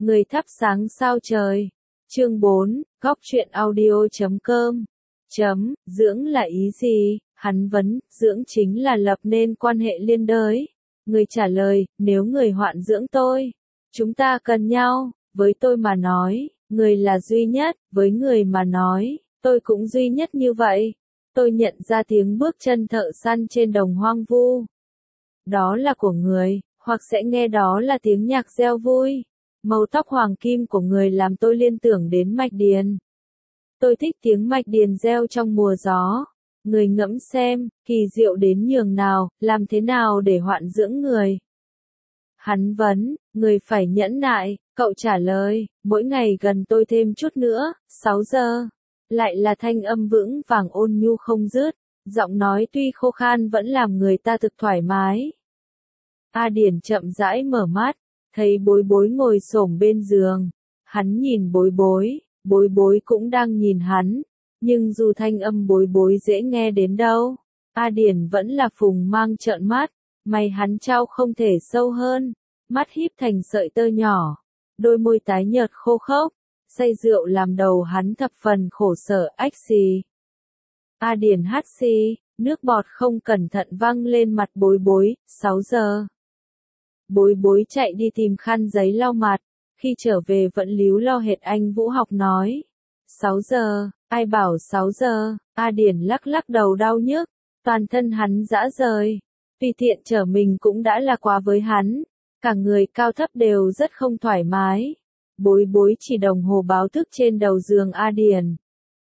Người thắp sáng sao trời. Chương 4, góc truyện audio.com. Dưỡng là ý gì? Hắn vấn, dưỡng chính là lập nên quan hệ liên đới. Người trả lời, nếu người hoạn dưỡng tôi, chúng ta cần nhau, với tôi mà nói, người là duy nhất, với người mà nói, tôi cũng duy nhất như vậy. Tôi nhận ra tiếng bước chân thợ săn trên đồng hoang vu. Đó là của người, hoặc sẽ nghe đó là tiếng nhạc reo vui. Màu tóc hoàng kim của người làm tôi liên tưởng đến mạch điền. Tôi thích tiếng mạch điền reo trong mùa gió. Người ngẫm xem, kỳ diệu đến nhường nào, làm thế nào để hoạn dưỡng người. Hắn vấn, người phải nhẫn nại, cậu trả lời, mỗi ngày gần tôi thêm chút nữa, 6 giờ. Lại là thanh âm vững vàng ôn nhu không dứt, giọng nói tuy khô khan vẫn làm người ta thực thoải mái. A Điển chậm rãi mở mắt, thấy Bối Bối ngồi xổm bên giường. Hắn nhìn Bối Bối cũng đang nhìn hắn. Nhưng dù thanh âm Bối Bối dễ nghe đến đâu, A Điển vẫn là phùng mang trợn mắt, mày hắn trao không thể sâu hơn, mắt híp thành sợi tơ nhỏ, đôi môi tái nhợt khô khốc, say rượu làm đầu hắn thập phần khổ sở ách xì. A Điển hắt xì, nước bọt không cẩn thận văng lên mặt Bối Bối, 6 giờ. Bối Bối chạy đi tìm khăn giấy lau mặt, khi trở về vẫn líu lo hệt anh Vũ Học nói. 6 giờ, ai bảo 6 giờ, A Điển lắc lắc đầu đau nhức, toàn thân hắn rã rời. Tùy tiện trở mình cũng đã là quá với hắn, cả người cao thấp đều rất không thoải mái. Bối Bối chỉ đồng hồ báo thức trên đầu giường A Điển.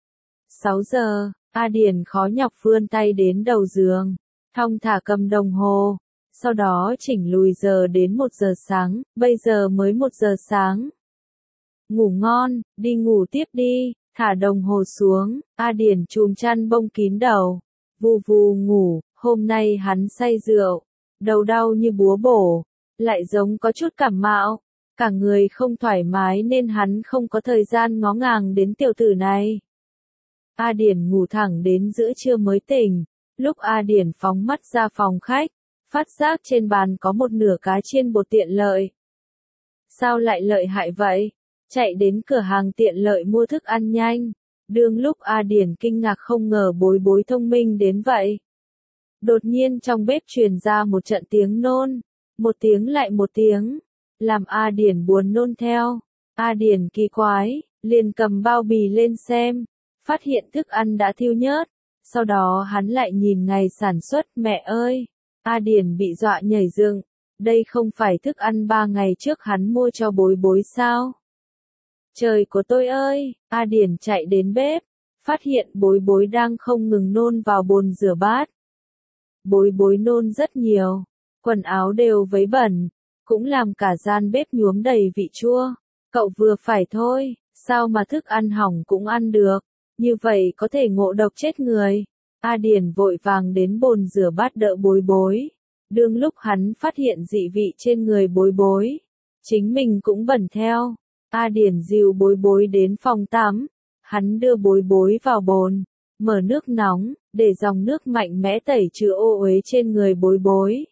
6 giờ, A Điển khó nhọc vươn tay đến đầu giường, thong thả cầm đồng hồ, sau đó chỉnh lùi giờ đến 1 giờ sáng, bây giờ mới 1 giờ sáng. Ngủ ngon, đi ngủ tiếp đi, thả đồng hồ xuống, A Điển chùm chăn bông kín đầu, vù vù ngủ, hôm nay hắn say rượu, đầu đau như búa bổ, lại giống có chút cảm mạo, cả người không thoải mái nên hắn không có thời gian ngó ngàng đến tiểu tử này. A Điển ngủ thẳng đến giữa trưa mới tỉnh, lúc A Điển phóng mắt ra phòng khách, phát giác trên bàn có một nửa cá chiên bột tiện lợi. Sao lại lợi hại vậy? Chạy đến cửa hàng tiện lợi mua thức ăn nhanh. Đương lúc A Điển kinh ngạc không ngờ Bối Bối thông minh đến vậy. Đột nhiên trong bếp truyền ra một trận tiếng nôn, một tiếng lại một tiếng, làm A Điển buồn nôn theo. A Điển kỳ quái, liền cầm bao bì lên xem, phát hiện thức ăn đã thiêu nhớt. Sau đó hắn lại nhìn ngày sản xuất, mẹ ơi! A Điển bị dọa nhảy dựng, đây không phải thức ăn 3 ngày trước hắn mua cho Bối Bối sao? Trời của tôi ơi! A Điển chạy đến bếp, phát hiện Bối Bối đang không ngừng nôn vào bồn rửa bát. Bối Bối nôn rất nhiều, quần áo đều vấy bẩn, cũng làm cả gian bếp nhuốm đầy vị chua. Cậu vừa phải thôi, sao mà thức ăn hỏng cũng ăn được, như vậy có thể ngộ độc chết người. A Điển vội vàng đến bồn rửa bát đỡ Bối Bối. Đương lúc hắn phát hiện dị vị trên người Bối Bối, chính mình cũng bẩn theo. A Điển dìu Bối Bối đến phòng tắm, hắn đưa Bối Bối vào bồn, mở nước nóng, để dòng nước mạnh mẽ tẩy trừ ô uế trên người Bối Bối.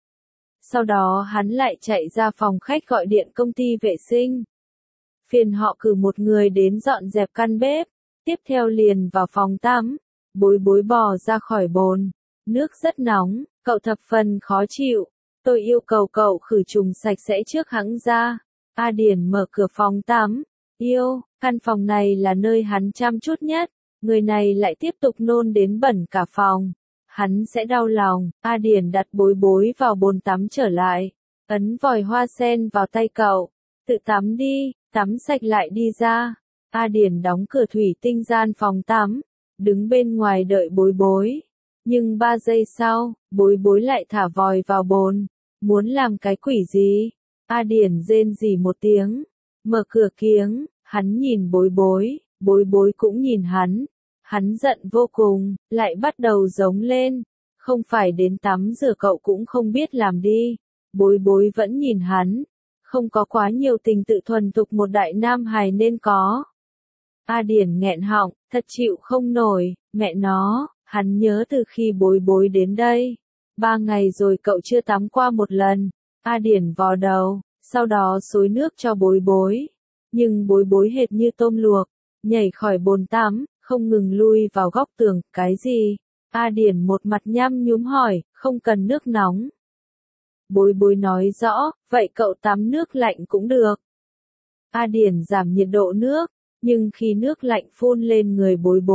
Sau đó hắn lại chạy ra phòng khách gọi điện công ty vệ sinh. Phiền họ cử một người đến dọn dẹp căn bếp, tiếp theo liền vào phòng tắm. Bối Bối bò ra khỏi bồn, nước rất nóng, cậu thập phần khó chịu, tôi yêu cầu cậu khử trùng sạch sẽ trước hẵng ra. A Điển mở cửa phòng tắm, căn phòng này là nơi hắn chăm chút nhất, người này lại tiếp tục nôn đến bẩn cả phòng, hắn sẽ đau lòng. A Điển đặt Bối Bối vào bồn tắm trở lại, ấn vòi hoa sen vào tay cậu, tự tắm đi, tắm sạch lại đi ra. A Điển đóng cửa thủy tinh gian phòng tắm, đứng bên ngoài đợi Bối Bối. Nhưng 3 giây sau, Bối Bối lại thả vòi vào bồn, muốn làm cái quỷ gì? A Điển rên rỉ một tiếng, mở cửa kiếng, hắn nhìn Bối Bối, Bối Bối cũng nhìn hắn giận vô cùng, lại bắt đầu giống lên, không phải đến tắm rửa cậu cũng không biết làm đi. Bối Bối vẫn nhìn hắn, không có quá nhiều tình tự thuần tục một đại nam hài nên có. A Điển nghẹn họng, thật chịu không nổi, mẹ nó, hắn nhớ từ khi Bối Bối đến đây. 3 ngày rồi cậu chưa tắm qua một lần. A Điển vò đầu, sau đó xối nước cho bối bối. Nhưng bối bối hệt như tôm luộc, nhảy khỏi bồn tắm, không ngừng lui vào góc tường, cái gì? A Điển một mặt nhăm nhúm hỏi, không cần nước nóng. Bối bối nói rõ, vậy cậu tắm nước lạnh cũng được. A Điển giảm nhiệt độ nước, nhưng khi nước lạnh phun lên người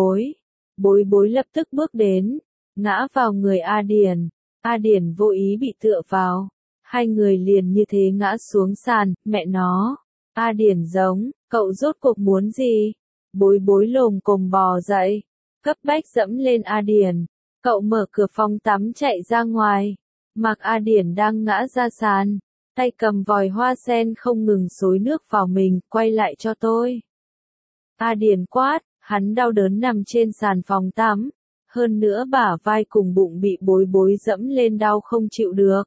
bối bối lập tức bước đến, ngã vào người A Điển. A Điển vô ý bị tựa vào, hai người liền như thế ngã xuống sàn, mẹ nó. A Điển giống, cậu rốt cuộc muốn gì? Bối bối lồm cồm bò dậy, cấp bách dẫm lên A Điển. Cậu mở cửa phòng tắm chạy ra ngoài, mặc A Điển đang ngã ra sàn, tay cầm vòi hoa sen không ngừng xối nước vào mình, quay lại cho tôi. A Điển quát, hắn đau đớn nằm trên sàn phòng tắm, hơn nữa bả vai cùng bụng bị bối bối dẫm lên đau không chịu được.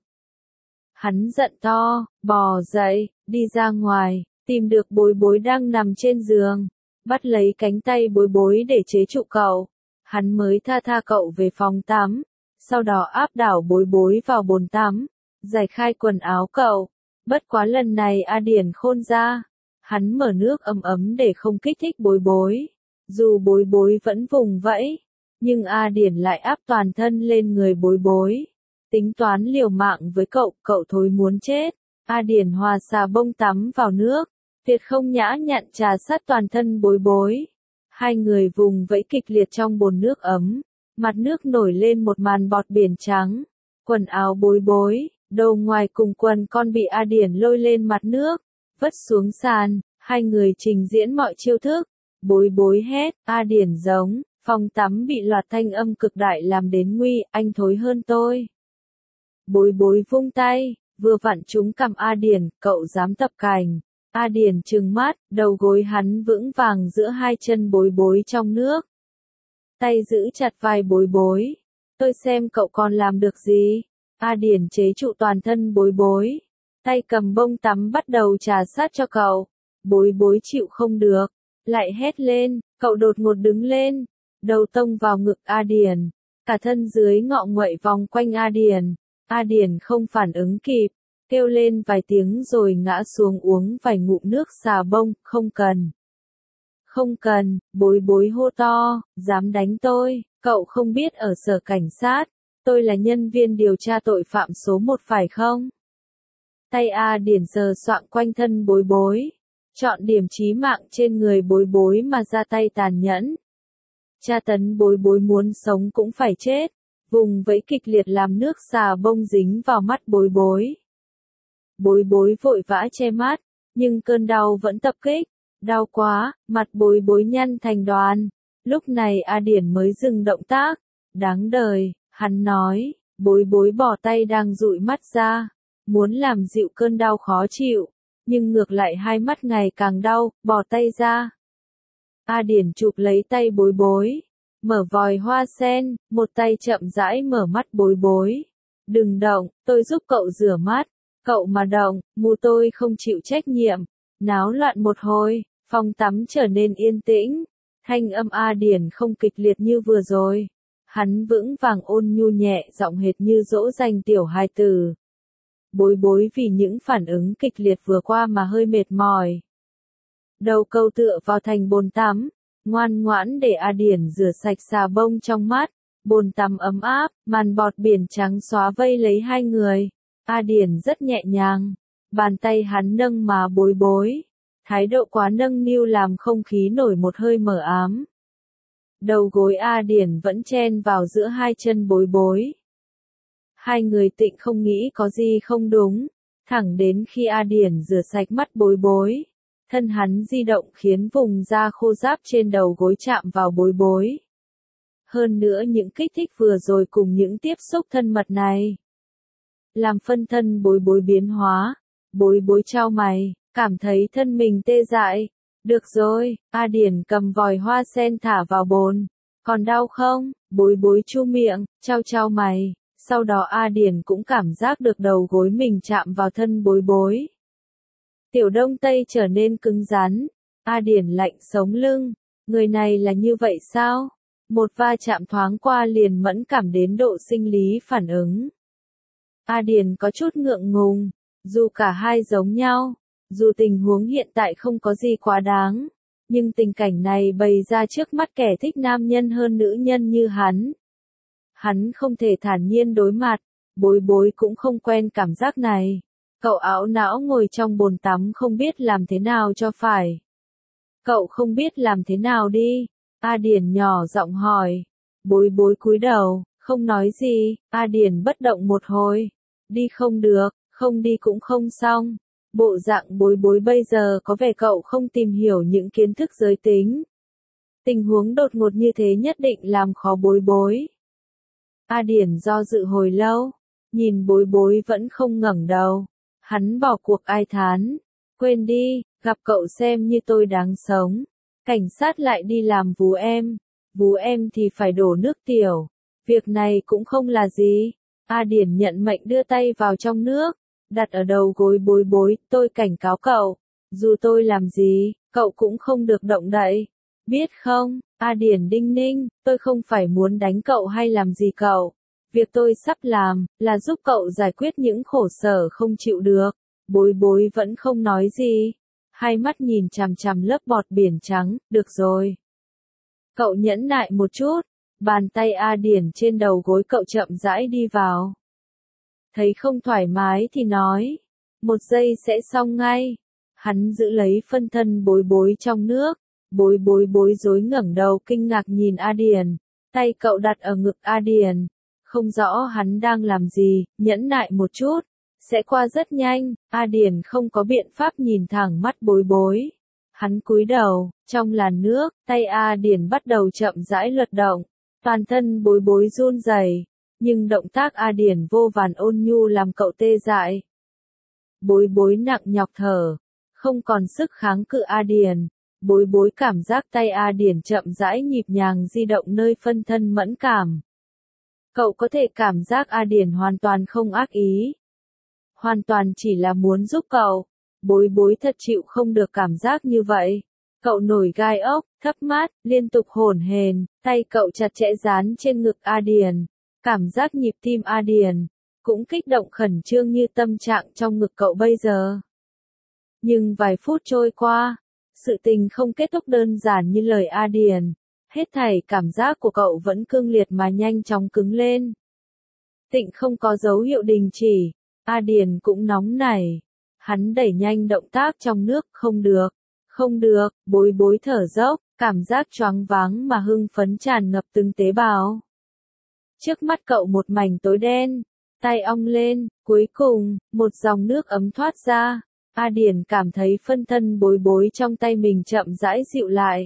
Hắn giận to, bò dậy, đi ra ngoài, tìm được bối bối đang nằm trên giường, bắt lấy cánh tay bối bối để chế trụ cậu. Hắn mới tha cậu về phòng tắm, sau đó áp đảo bối bối vào bồn tắm, giải khai quần áo cậu. Bất quá lần này A Điển khôn ra, hắn mở nước ấm ấm để không kích thích bối bối. Dù bối bối vẫn vùng vẫy, nhưng A Điển lại áp toàn thân lên người bối bối. Tính toán liều mạng với cậu thối muốn chết. A Điển hòa xà bông tắm vào nước, tuyệt không nhã nhặn trà sát toàn thân bối bối. Hai người vùng vẫy kịch liệt trong bồn nước ấm, mặt nước nổi lên một màn bọt biển trắng. Quần áo bối bối, đầu ngoài cùng quần con bị A Điển lôi lên mặt nước, vứt xuống sàn, hai người trình diễn mọi chiêu thức. Bối bối hét, A Điển giống, phòng tắm bị loạt thanh âm cực đại làm đến nguy, anh thối hơn tôi. Bối bối vung tay, vừa vặn trúng cằm A Điển, cậu dám tập cành. A Điển trừng mắt, đầu gối hắn vững vàng giữa hai chân bối bối trong nước. Tay giữ chặt vai bối bối. Tôi xem cậu còn làm được gì. A Điển chế trụ toàn thân bối bối. Tay cầm bông tắm bắt đầu trà sát cho cậu. Bối bối chịu không được. Lại hét lên, cậu đột ngột đứng lên. Đầu tông vào ngực A Điển. Cả thân dưới ngọ nguậy vòng quanh A Điển. A Điển không phản ứng kịp, kêu lên vài tiếng rồi ngã xuống uống vài ngụm nước xà bông, không cần. Không cần, bối bối hô to, dám đánh tôi, cậu không biết ở sở cảnh sát, tôi là nhân viên điều tra tội phạm số 1 phải không? Tay A Điển sờ soạng quanh thân bối bối, chọn điểm chí mạng trên người bối bối mà ra tay tàn nhẫn. Tra tấn bối bối muốn sống cũng phải chết. Vùng vẫy kịch liệt làm nước xà bông dính vào mắt bối bối. Bối bối vội vã che mắt, nhưng cơn đau vẫn tập kích. Đau quá, mặt bối bối nhăn thành đoàn. Lúc này A Điển mới dừng động tác. Đáng đời, hắn nói, bối bối bỏ tay đang dụi mắt ra. Muốn làm dịu cơn đau khó chịu, nhưng ngược lại hai mắt ngày càng đau, bỏ tay ra. A Điển chụp lấy tay bối bối. Mở vòi hoa sen, một tay chậm rãi mở mắt bối bối. Đừng động, tôi giúp cậu rửa mắt. Cậu mà động, mù tôi không chịu trách nhiệm. Náo loạn một hồi, phòng tắm trở nên yên tĩnh. Thanh âm A Điển không kịch liệt như vừa rồi. Hắn vững vàng ôn nhu nhẹ giọng hệt như dỗ dành tiểu hài tử. Bối bối vì những phản ứng kịch liệt vừa qua mà hơi mệt mỏi. Đầu câu tựa vào thành bồn tắm. Ngoan ngoãn để A Điển rửa sạch xà bông trong mắt, bồn tắm ấm áp, màn bọt biển trắng xóa vây lấy hai người. A Điển rất nhẹ nhàng, bàn tay hắn nâng má bối bối, thái độ quá nâng niu làm không khí nổi một hơi mờ ám. Đầu gối A Điển vẫn chen vào giữa hai chân bối bối. Hai người tịnh không nghĩ có gì không đúng, thẳng đến khi A Điển rửa sạch mắt bối bối. Thân hắn di động khiến vùng da khô ráp trên đầu gối chạm vào bối bối. Hơn nữa những kích thích vừa rồi cùng những tiếp xúc thân mật này, làm phân thân bối bối biến hóa. Bối bối chau mày, cảm thấy thân mình tê dại. Được rồi, A Điển cầm vòi hoa sen thả vào bồn. Còn đau không? Bối bối chu miệng, chau mày. Sau đó A Điển cũng cảm giác được đầu gối mình chạm vào thân bối bối. Tiểu Đông Tây trở nên cứng rắn. A Điển lạnh sống lưng. Người này là như vậy sao? Một va chạm thoáng qua liền mẫn cảm đến độ sinh lý phản ứng. A Điển có chút ngượng ngùng. Dù cả hai giống nhau, dù tình huống hiện tại không có gì quá đáng, nhưng tình cảnh này bày ra trước mắt kẻ thích nam nhân hơn nữ nhân như hắn. Hắn không thể thản nhiên đối mặt, Bối Bối cũng không quen cảm giác này. Cậu ảo não ngồi trong bồn tắm không biết làm thế nào cho phải. Cậu không biết làm thế nào đi? A Điển nhỏ giọng hỏi. Bối Bối cúi đầu, không nói gì. A Điển bất động một hồi. Đi không được, không đi cũng không xong. Bộ dạng Bối Bối bây giờ có vẻ cậu không tìm hiểu những kiến thức giới tính. Tình huống đột ngột như thế nhất định làm khó Bối Bối. A Điển do dự hồi lâu, nhìn Bối Bối vẫn không ngẩng đầu. Hắn bỏ cuộc ai thán. Quên đi, gặp cậu xem như tôi đáng sống. Cảnh sát lại đi làm vú em thì phải đổ nước tiểu. Việc này cũng không là gì. A Điển nhận mệnh đưa tay vào trong nước, đặt ở đầu gối Bối Bối, tôi cảnh cáo cậu, dù tôi làm gì, cậu cũng không được động đậy. Biết không, A Điển đinh ninh, tôi không phải muốn đánh cậu hay làm gì cậu. Việc tôi sắp làm, là giúp cậu giải quyết những khổ sở không chịu được. Bối Bối vẫn không nói gì. Hai mắt nhìn chằm chằm lớp bọt biển trắng, được rồi. Cậu nhẫn nại một chút. Bàn tay A Điển trên đầu gối cậu chậm rãi đi vào. Thấy không thoải mái thì nói. Một giây sẽ xong ngay. Hắn giữ lấy phân thân Bối Bối trong nước. Bối Bối bối rối ngẩng đầu kinh ngạc nhìn A Điển. Tay cậu đặt ở ngực A Điển. Không rõ hắn đang làm gì, nhẫn nại một chút. Sẽ qua rất nhanh. A Điển không có biện pháp nhìn thẳng mắt Bối Bối. Hắn cúi đầu, trong làn nước, tay A Điển bắt đầu chậm rãi lật động. Toàn thân Bối Bối run rẩy, nhưng động tác A Điển vô vàn ôn nhu làm cậu tê dại. Bối Bối nặng nhọc thở, không còn sức kháng cự A Điển. Bối Bối cảm giác tay A Điển chậm rãi nhịp nhàng di động nơi phân thân mẫn cảm. Cậu có thể cảm giác A Điển hoàn toàn không ác ý. Hoàn toàn chỉ là muốn giúp cậu. Bối Bối thật chịu không được cảm giác như vậy. Cậu nổi gai ốc, thấp mắt, liên tục hổn hển, tay cậu chặt chẽ dán trên ngực A Điển. Cảm giác nhịp tim A Điển cũng kích động khẩn trương như tâm trạng trong ngực cậu bây giờ. Nhưng vài phút trôi qua, sự tình không kết thúc đơn giản như lời A Điển. Hết thảy cảm giác của cậu vẫn cương liệt mà nhanh chóng cứng lên. Tịnh không có dấu hiệu đình chỉ. A Điển cũng nóng nảy. Hắn đẩy nhanh động tác trong nước, không được. Không được, Bối Bối thở dốc, cảm giác choáng váng mà hưng phấn tràn ngập từng tế bào. Trước mắt cậu một mảnh tối đen, tay ong lên, cuối cùng, một dòng nước ấm thoát ra. A Điển cảm thấy phân thân Bối Bối trong tay mình chậm rãi dịu lại.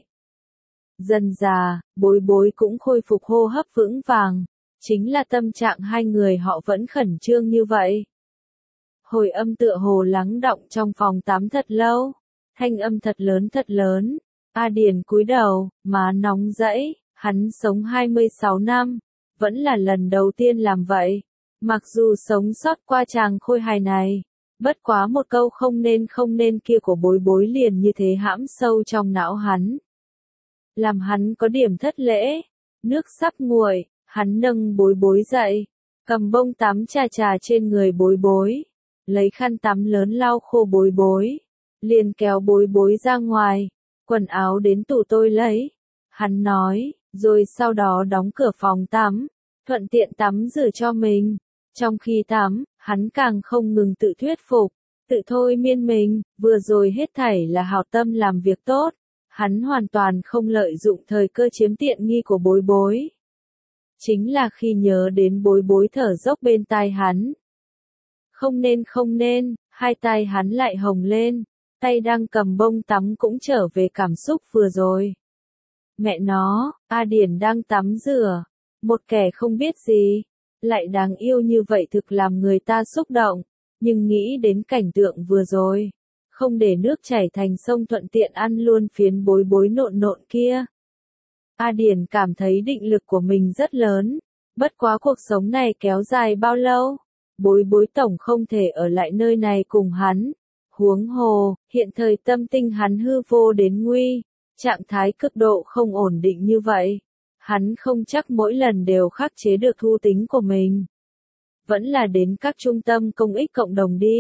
Dần dà, Bối Bối cũng khôi phục hô hấp vững vàng. Chính là tâm trạng hai người họ vẫn khẩn trương như vậy. Hồi âm tựa hồ lắng đọng trong phòng tắm thật lâu. Thanh âm thật lớn. A Điển cúi đầu, má nóng rẫy, hắn sống 26 năm, vẫn là lần đầu tiên làm vậy. Mặc dù sống sót qua chàng khôi hài này, bất quá một câu không nên kia của Bối Bối liền như thế hãm sâu trong não hắn. Làm hắn có điểm thất lễ. Nước sắp nguội, hắn nâng Bối Bối dậy, cầm bông tắm chà trên người Bối Bối, lấy khăn tắm lớn lau khô Bối Bối, liền kéo Bối Bối ra ngoài, quần áo đến tủ tôi lấy. Hắn nói, rồi sau đó đóng cửa phòng tắm, thuận tiện tắm rửa cho mình. Trong khi tắm, hắn càng không ngừng tự thuyết phục, tự thôi miên mình, vừa rồi hết thảy là hảo tâm làm việc tốt. Hắn hoàn toàn không lợi dụng thời cơ chiếm tiện nghi của Bối Bối. Chính là khi nhớ đến Bối Bối thở dốc bên tai hắn. Không nên, hai tay hắn lại hồng lên, tay đang cầm bông tắm cũng trở về cảm xúc vừa rồi. Mẹ nó, A Điển đang tắm rửa, một kẻ không biết gì, lại đáng yêu như vậy thực làm người ta xúc động, nhưng nghĩ đến cảnh tượng vừa rồi. Không để nước chảy thành sông thuận tiện ăn luôn phiến Bối Bối nộn kia. A Điển cảm thấy định lực của mình rất lớn, bất quá cuộc sống này kéo dài bao lâu, Bối Bối tổng không thể ở lại nơi này cùng hắn. Huống hồ, hiện thời tâm tinh hắn hư vô đến nguy, trạng thái cực độ không ổn định như vậy. Hắn không chắc mỗi lần đều khắc chế được thu tính của mình. Vẫn là đến các trung tâm công ích cộng đồng đi.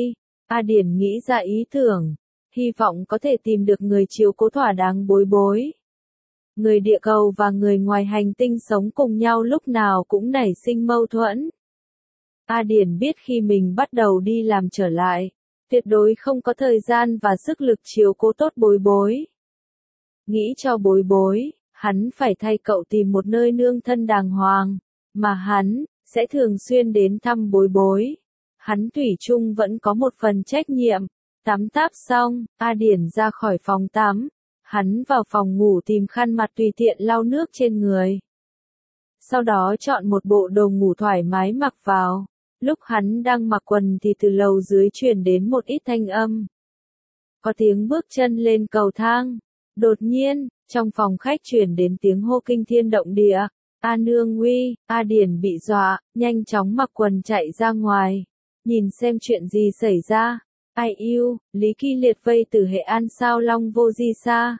A Điển nghĩ ra ý tưởng, hy vọng có thể tìm được người chiếu cố thỏa đáng Bối Bối. Người địa cầu và người ngoài hành tinh sống cùng nhau lúc nào cũng nảy sinh mâu thuẫn. A Điển biết khi mình bắt đầu đi làm trở lại, tuyệt đối không có thời gian và sức lực chiếu cố tốt Bối Bối. Nghĩ cho Bối Bối, hắn phải thay cậu tìm một nơi nương thân đàng hoàng, mà hắn sẽ thường xuyên đến thăm Bối Bối. Hắn thủy chung vẫn có một phần trách nhiệm. Tắm táp xong, A Điển ra khỏi phòng tắm. Hắn vào phòng ngủ tìm khăn mặt tùy tiện lau nước trên người. Sau đó chọn một bộ đồ ngủ thoải mái mặc vào. Lúc hắn đang mặc quần thì từ lầu dưới truyền đến một ít thanh âm. Có tiếng bước chân lên cầu thang. Đột nhiên, trong phòng khách truyền đến tiếng hô kinh thiên động địa. A nương uy, A Điển bị dọa, nhanh chóng mặc quần chạy ra ngoài. Nhìn xem chuyện gì xảy ra. Ai yêu, Lý Kỳ Liệt vây từ Hệ An sao Long vô di xa.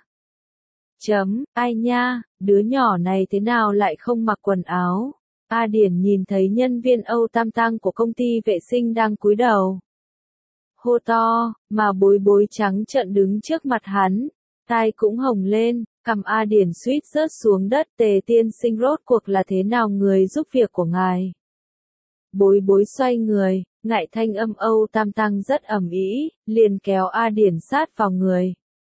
Ai nha, đứa nhỏ này thế nào lại không mặc quần áo. A Điển nhìn thấy nhân viên Âu Tam Tang của công ty vệ sinh đang cúi đầu. Hô to, mà Bối Bối trắng trợn đứng trước mặt hắn. Tai cũng hồng lên, cằm A Điển suýt rớt xuống đất. Tề tiên sinh rốt cuộc là thế nào người giúp việc của ngài. Bối Bối xoay người, ngại thanh âm Âu Tam Tang rất ầm ĩ, liền kéo A Điển sát vào người.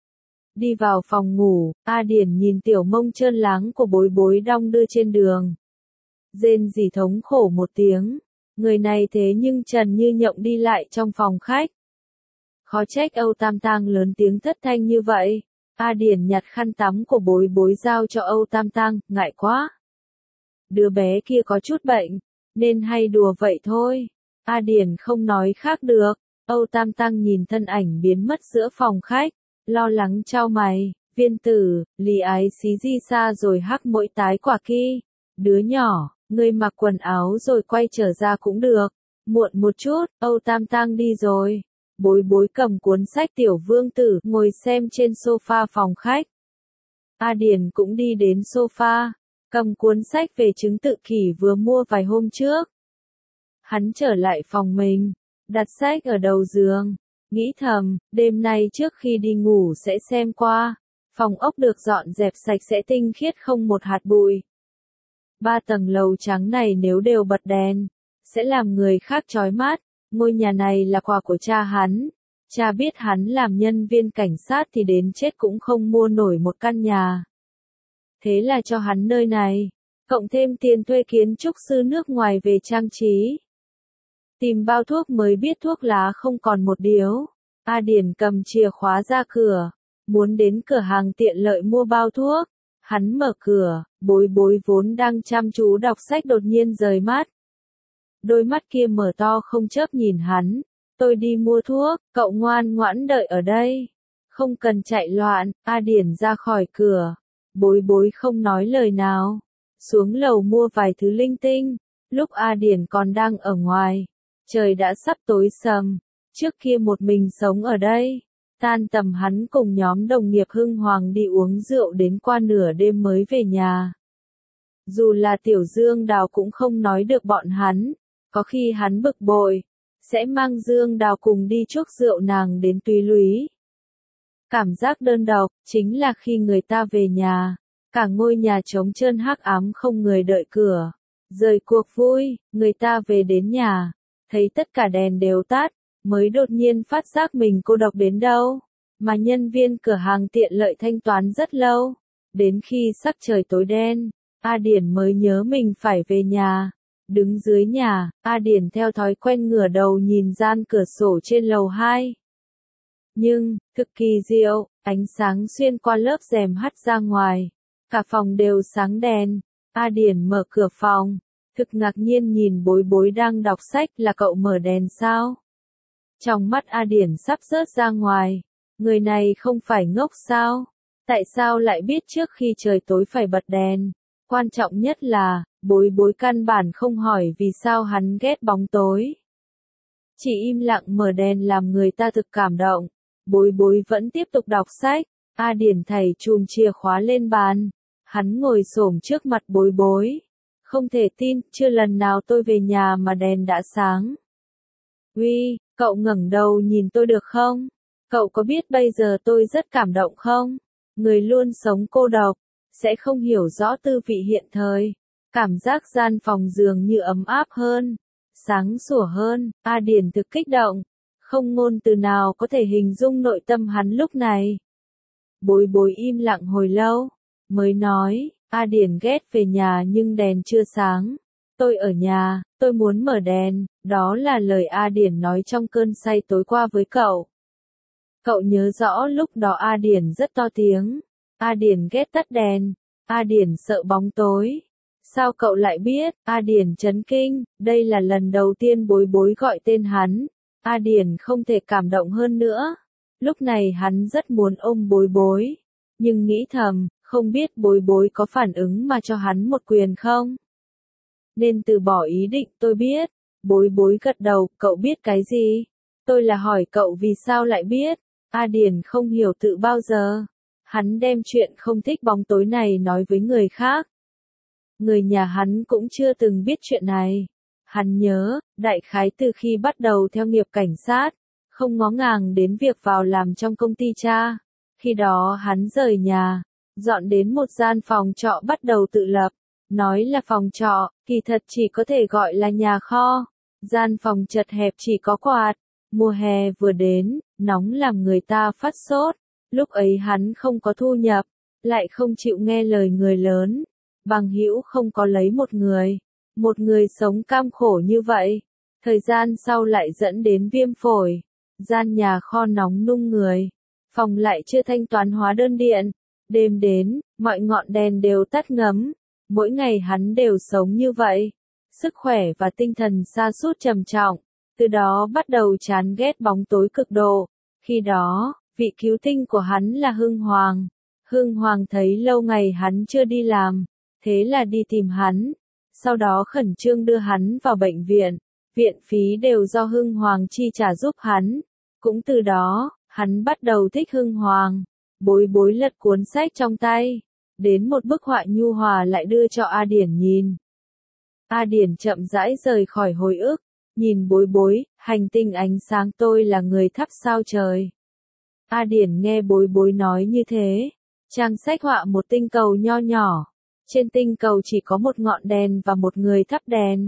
Đi vào phòng ngủ, A Điển nhìn tiểu mông trơn láng của Bối Bối đong đưa trên đường. Rên rỉ thống khổ một tiếng. Người này thế nhưng trần như nhộng đi lại trong phòng khách. Khó trách Âu Tam Tang lớn tiếng thất thanh như vậy. A Điển nhặt khăn tắm của Bối Bối giao cho Âu Tam Tang, ngại quá. Đứa bé kia có chút bệnh, nên hay đùa vậy thôi. A Điển không nói khác được. Âu Tam Tang nhìn thân ảnh biến mất giữa phòng khách, lo lắng chau mày. Viên tử, Lý ái xí di xa rồi hắc mỗi tái quả kia. Đứa nhỏ, ngươi mặc quần áo rồi quay trở ra cũng được. Muộn một chút, Âu Tam Tang đi rồi. Bối Bối cầm cuốn sách Tiểu Vương Tử, ngồi xem trên sofa phòng khách. A Điển cũng đi đến sofa, cầm cuốn sách về chứng tự kỷ vừa mua vài hôm trước. Hắn trở lại phòng mình, đặt sách ở đầu giường, nghĩ thầm, đêm nay trước khi đi ngủ sẽ xem qua. Phòng ốc được dọn dẹp sạch sẽ tinh khiết không một hạt bụi. 3 tầng lầu trắng này nếu đều bật đèn, sẽ làm người khác chói mắt. Ngôi nhà này là quà của cha hắn. Cha biết hắn làm nhân viên cảnh sát thì đến chết cũng không mua nổi một căn nhà. Thế là cho hắn nơi này, cộng thêm tiền thuê kiến trúc sư nước ngoài về trang trí. Tìm bao thuốc mới biết thuốc lá không còn một điếu. A Điển cầm chìa khóa ra cửa, muốn đến cửa hàng tiện lợi mua bao thuốc. Hắn mở cửa, Bối Bối vốn đang chăm chú đọc sách đột nhiên rời mắt. Đôi mắt kia mở to không chớp nhìn hắn. Tôi đi mua thuốc, cậu ngoan ngoãn đợi ở đây. Không cần chạy loạn. A Điển ra khỏi cửa. Bối Bối không nói lời nào. Xuống lầu mua vài thứ linh tinh. Lúc A Điển còn đang ở ngoài, trời đã sắp tối sầm. Trước kia một mình sống ở đây. Tan tầm hắn cùng nhóm đồng nghiệp hưng hoàng đi uống rượu đến qua nửa đêm mới về nhà. Dù là Tiểu Dương Đào cũng không nói được bọn hắn. Có khi hắn bực bội, sẽ mang Dương Đào cùng đi chuốc rượu nàng đến Túy Lúy. Cảm giác đơn độc, chính là khi người ta về nhà, cả ngôi nhà trống trơn hắc ám không người đợi cửa. Rời cuộc vui, người ta về đến nhà, thấy tất cả đèn đều tắt, mới đột nhiên phát giác mình cô độc đến đâu. Mà nhân viên cửa hàng tiện lợi thanh toán rất lâu. Đến khi sắc trời tối đen, A Điển mới nhớ mình phải về nhà. Đứng dưới nhà, A Điển theo thói quen ngửa đầu nhìn gian cửa sổ trên lầu 2. Nhưng, thực kỳ diệu, ánh sáng xuyên qua lớp rèm hắt ra ngoài. Cả phòng đều sáng đèn. A Điển mở cửa phòng, thực ngạc nhiên nhìn Bối Bối đang đọc sách. Là cậu mở đèn sao? Trong mắt A Điển sắp rớt ra ngoài. Người này không phải ngốc sao? Tại sao lại biết trước khi trời tối phải bật đèn? Quan trọng nhất là, Bối Bối căn bản không hỏi vì sao hắn ghét bóng tối. Chỉ im lặng mở đèn làm người ta thực cảm động. Bối Bối vẫn tiếp tục đọc sách. A Điển thảy chùm chìa khóa lên bàn. Hắn ngồi xổm trước mặt Bối Bối. Không thể tin, chưa lần nào tôi về nhà mà đèn đã sáng. Uy, Cậu ngẩng đầu nhìn tôi được không? Cậu có biết bây giờ tôi rất cảm động không? Người luôn sống cô độc, sẽ không hiểu rõ tư vị hiện thời. Cảm giác gian phòng dường như ấm áp hơn, sáng sủa hơn. A Điền thực kích động, không ngôn từ nào có thể hình dung nội tâm hắn lúc này. Bối bối im lặng hồi lâu, mới nói, A Điền ghét về nhà nhưng đèn chưa sáng. Tôi ở nhà, tôi muốn mở đèn, đó là lời A Điền nói trong cơn say tối qua với cậu. Cậu nhớ rõ lúc đó A Điền rất to tiếng. A Điền ghét tắt đèn. A Điền sợ bóng tối. Sao cậu lại biết? A Điền chấn kinh, đây là lần đầu tiên bối bối gọi tên hắn. A Điền không thể cảm động hơn nữa. Lúc này hắn rất muốn ôm bối bối. Nhưng nghĩ thầm, không biết bối bối có phản ứng mà cho hắn một quyền không? Nên từ bỏ ý định. Tôi biết. Bối bối gật đầu, cậu biết cái gì? Tôi là hỏi cậu vì sao lại biết. A Điền không hiểu tự bao giờ. Hắn đem chuyện không thích bóng tối này nói với người khác. Người nhà hắn cũng chưa từng biết chuyện này. Hắn nhớ, đại khái từ khi bắt đầu theo nghiệp cảnh sát, không ngó ngàng đến việc vào làm trong công ty cha. Khi đó hắn rời nhà, dọn đến một gian phòng trọ bắt đầu tự lập. Nói là phòng trọ, kỳ thật chỉ có thể gọi là nhà kho. Gian phòng chật hẹp chỉ có quạt. Mùa hè vừa đến, nóng làm người ta phát sốt. Lúc ấy hắn không có thu nhập, lại không chịu nghe lời người lớn. Bằng hữu không có lấy một người sống cam khổ như vậy. Thời gian sau lại dẫn đến viêm phổi. Gian nhà kho nóng nung người. Phòng lại chưa thanh toán hóa đơn điện. Đêm đến, mọi ngọn đèn đều tắt ngấm. Mỗi ngày hắn đều sống như vậy. Sức khỏe và tinh thần sa sút trầm trọng. Từ đó bắt đầu chán ghét bóng tối cực độ. Khi đó, vị cứu tinh của hắn là Hưng Hoàng. Hưng Hoàng thấy lâu ngày hắn chưa đi làm, thế là đi tìm hắn. Sau đó khẩn trương đưa hắn vào bệnh viện. Viện phí đều do Hưng Hoàng chi trả giúp hắn. Cũng từ đó, hắn bắt đầu thích Hưng Hoàng. Bối bối lật cuốn sách trong tay. Đến một bức họa nhu hòa lại đưa cho A Điển nhìn. A Điển chậm rãi rời khỏi hồi ức. Nhìn bối bối, hành tinh ánh sáng tôi là người thắp sao trời. A Điển nghe bối bối nói như thế. Trang sách họa một tinh cầu nho nhỏ. Trên tinh cầu chỉ có một ngọn đèn và một người thắp đèn.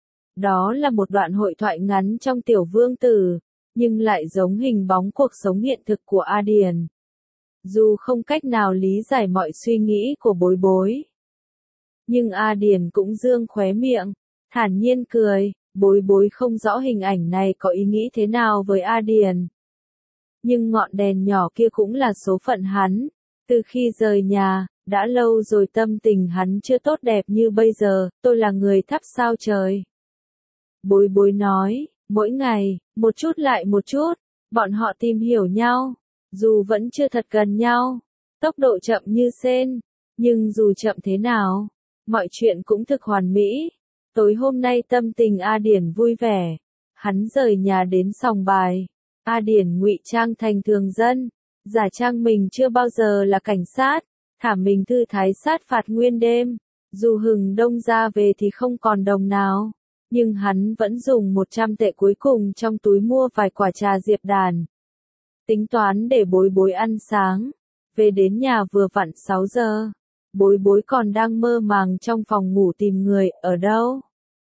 Đó là một đoạn hội thoại ngắn trong Tiểu Vương Tử, nhưng lại giống hình bóng cuộc sống hiện thực của A Điển. Dù không cách nào lý giải mọi suy nghĩ của bối bối, nhưng A Điển cũng dương khóe miệng, thản nhiên cười. Bối bối không rõ hình ảnh này có ý nghĩ thế nào với A Điền. Nhưng ngọn đèn nhỏ kia cũng là số phận hắn. Từ khi rời nhà, đã lâu rồi tâm tình hắn chưa tốt đẹp như bây giờ. Tôi là người thắp sao trời. Bối bối nói, mỗi ngày, một chút lại một chút, bọn họ tìm hiểu nhau. Dù vẫn chưa thật gần nhau, tốc độ chậm như sên, nhưng dù chậm thế nào, mọi chuyện cũng thực hoàn mỹ. Tối hôm nay tâm tình A Điển vui vẻ. Hắn rời nhà đến sòng bài. A Điển ngụy trang thành thường dân, giả trang mình chưa bao giờ là cảnh sát, thả mình thư thái sát phạt nguyên đêm. Dù hừng đông ra về thì không còn đồng nào, nhưng hắn vẫn dùng 100 tệ cuối cùng trong túi mua vài quả trà diệp đàn. Tính toán để bối bối ăn sáng. Về đến nhà vừa vặn 6 giờ. Bối bối còn đang mơ màng trong phòng ngủ tìm người. Ở đâu?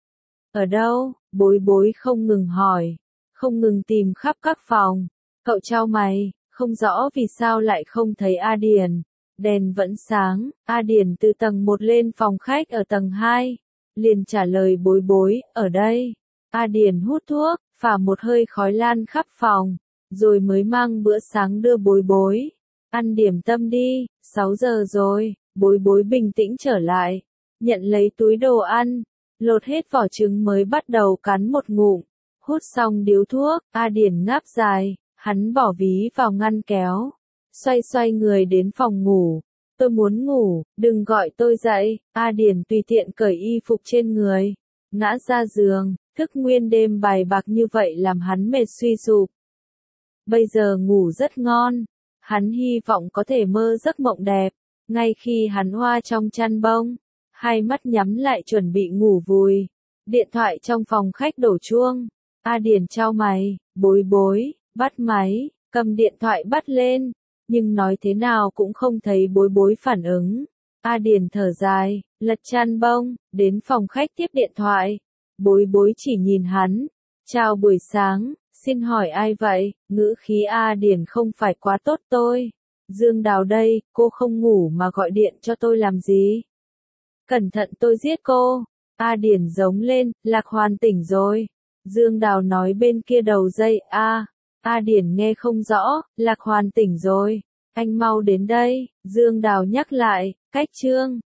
Ở đâu? Bối bối không ngừng hỏi. Không ngừng tìm khắp các phòng. Cậu chau mày, không rõ vì sao lại không thấy A Điền. Đèn vẫn sáng. A Điền từ tầng 1 lên phòng khách ở tầng 2. Liền trả lời bối bối, ở đây. A Điền hút thuốc, phả một hơi khói lan khắp phòng. Rồi mới mang bữa sáng đưa bối bối. Ăn điểm tâm đi, 6 giờ rồi. Bối bối bình tĩnh trở lại. Nhận lấy túi đồ ăn. Lột hết vỏ trứng mới bắt đầu cắn một ngụm. Hút xong điếu thuốc, A Điển ngáp dài. Hắn bỏ ví vào ngăn kéo. Xoay người đến phòng ngủ. Tôi muốn ngủ, đừng gọi tôi dậy. A Điển tùy tiện cởi y phục trên người. Ngã ra giường, thức nguyên đêm bài bạc như vậy làm hắn mệt suy sụp. Bây giờ ngủ rất ngon. Hắn hy vọng có thể mơ giấc mộng đẹp. Ngay khi hắn hoa trong chăn bông, hai mắt nhắm lại chuẩn bị ngủ vùi. Điện thoại trong phòng khách đổ chuông. A Điển chau mày, Bối bối, bắt máy, cầm điện thoại bắt lên, nhưng nói thế nào cũng không thấy bối bối phản ứng. A Điền thở dài, lật chăn bông, đến phòng khách tiếp điện thoại. Bối bối chỉ nhìn hắn. Chào buổi sáng, xin hỏi ai vậy? Ngữ khí A Điền không phải quá tốt tôi. Dương Đào đây, cô không ngủ mà gọi điện cho tôi làm gì? Cẩn thận tôi giết cô. A Điền giống lên, Lạc Hoàn tỉnh rồi. Dương Đào nói bên kia đầu dây, A Điền nghe không rõ, Lạc Hoàn tỉnh rồi. Anh mau đến đây, Dương Đào nhắc lại, cách Trương.